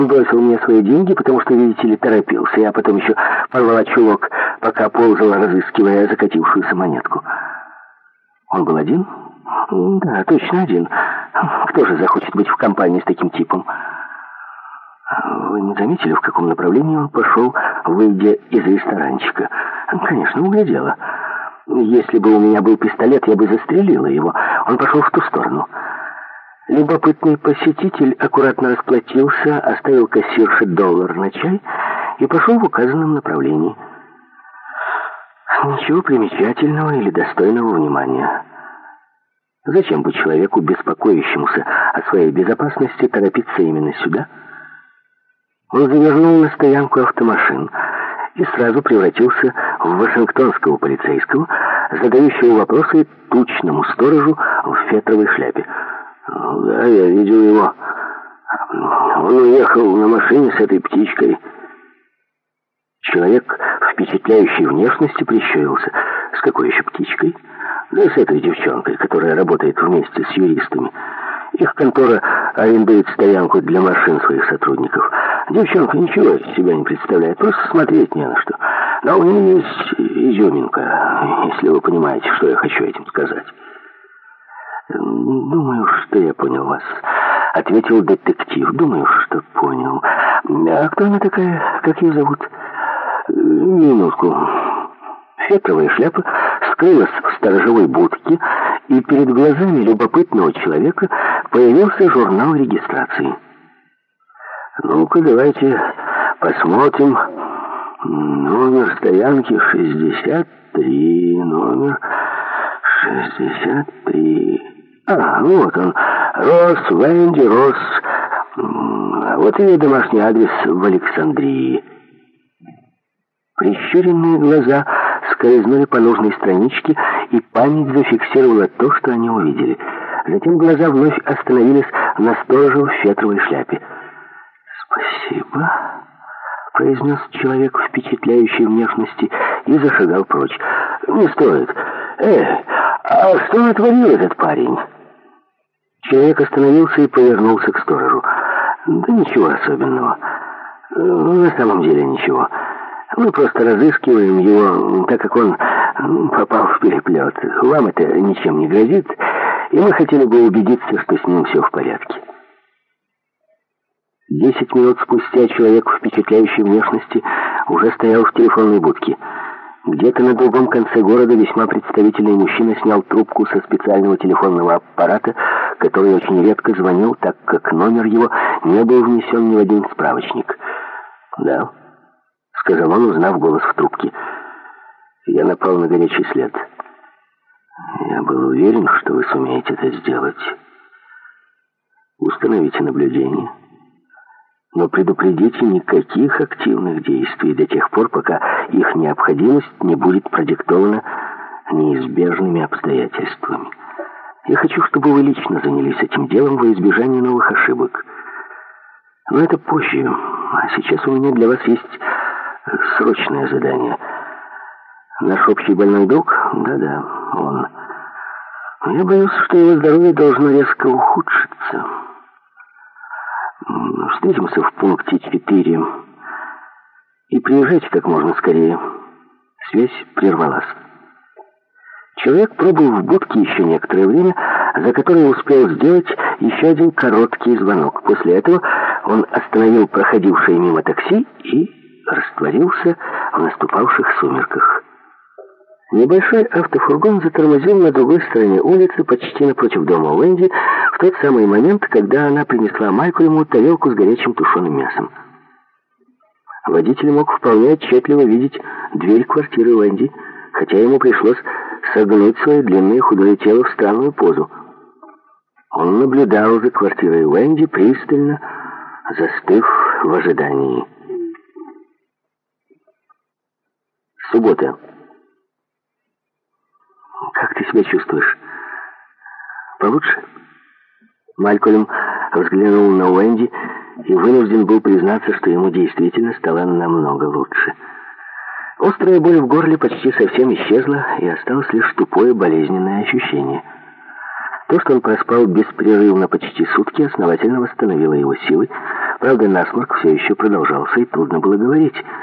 Он бросил мне свои деньги, потому что, видите ли, торопился. Я потом еще порвала чулок, пока ползала, разыскивая закатившуюся монетку. Он был один? Да, точно один. Кто же захочет быть в компании с таким типом? Вы не заметили, в каком направлении он пошел, выйдя из ресторанчика? Конечно, углядела. Если бы у меня был пистолет, я бы застрелила его. Он пошел в ту сторону. Любопытный посетитель аккуратно расплатился, оставил кассирше $1 на чай и пошел в указанном направлении. Ничего примечательного или достойного внимания. Зачем бы человеку, беспокоящемуся о своей безопасности, торопиться именно сюда? Он завернул на стоянку автомашин и сразу превратился в вашингтонского полицейского, задающего вопросы тучному сторожу в фетровой шляпе. «Да, я видел его. Он уехал на машине с этой птичкой». Человек впечатляющей внешности прищурился. «С какой еще птичкой?» «Да с этой девчонкой, которая работает вместе с юристами. Их контора арендует стоянку для машин своих сотрудников. Девчонка ничего из себя не представляет, просто смотреть не на что. Но у нее есть изюминка, если вы понимаете, что я хочу этим сказать». «Думаю, что я понял вас», — ответил детектив. «Думаю, что понял. А кто она такая? Как ее зовут?» «Минутку». Фетровая шляпа скрылась в сторожевой будке, и перед глазами любопытного человека появился журнал регистрации. «Ну-ка, давайте посмотрим. Номер стоянки 63, номер 63. Вот он. Росс, Венди, Росс. Вот ее домашний адрес в Александрии». Прищуренные глаза скользнули по нужной страничке, и память зафиксировала то, что они увидели. Затем глаза вновь остановились на стороже в фетровой шляпе. «Спасибо», — произнес человек впечатляющей внешности и зашагал прочь. «Не стоит. А что натворил этот парень?» Человек остановился и повернулся к сторожу. «Да ничего особенного. На самом деле ничего. Мы просто разыскиваем его, так как он попал в переплет. Вам это ничем не грозит, и мы хотели бы убедиться, что с ним все в порядке». 10 минут спустя человек впечатляющей внешности уже стоял в телефонной будке. Где-то на другом конце города весьма представительный мужчина снял трубку со специального телефонного аппарата, который очень редко звонил, так как номер его не был внесен ни в один справочник. «Да», — сказал он, узнав голос в трубке. «Я напал на горячий след. Я был уверен, что вы сумеете это сделать. Установите наблюдение. Но предупредите никаких активных действий до тех пор, пока их необходимость не будет продиктована неизбежными обстоятельствами. Я хочу, чтобы вы лично занялись этим делом во избежание новых ошибок. Но это позже. А сейчас у меня для вас есть срочное задание. Наш общий больной друг? Да-да, он. Я боюсь, что его здоровье должно резко ухудшиться. Встретимся в пункте 4 и приезжайте как можно скорее». Связь прервалась. Человек пробыл в будке еще некоторое время, за которое успел сделать еще один короткий звонок. После этого он остановил проходившее мимо такси и растворился в наступавших сумерках. Небольшой автофургон затормозил на другой стороне улицы, почти напротив дома Уэнди, в тот самый момент, когда она принесла Малькольму тарелку с горячим тушеным мясом. Водитель мог вполне отчетливо видеть дверь квартиры Уэнди, хотя ему пришлось согнуть свое длинное худое тело в странную позу. Он наблюдал за квартирой Уэнди, пристально застыв в ожидании. Суббота. «Как ты себя чувствуешь? Получше?» Малькольм взглянул на Уэнди и вынужден был признаться, что ему действительно стало намного лучше. Острая боль в горле почти совсем исчезла, и осталось лишь тупое болезненное ощущение. То, что он проспал беспрерывно почти сутки, основательно восстановило его силы, Правда, насморк все еще продолжался, и трудно было говорить.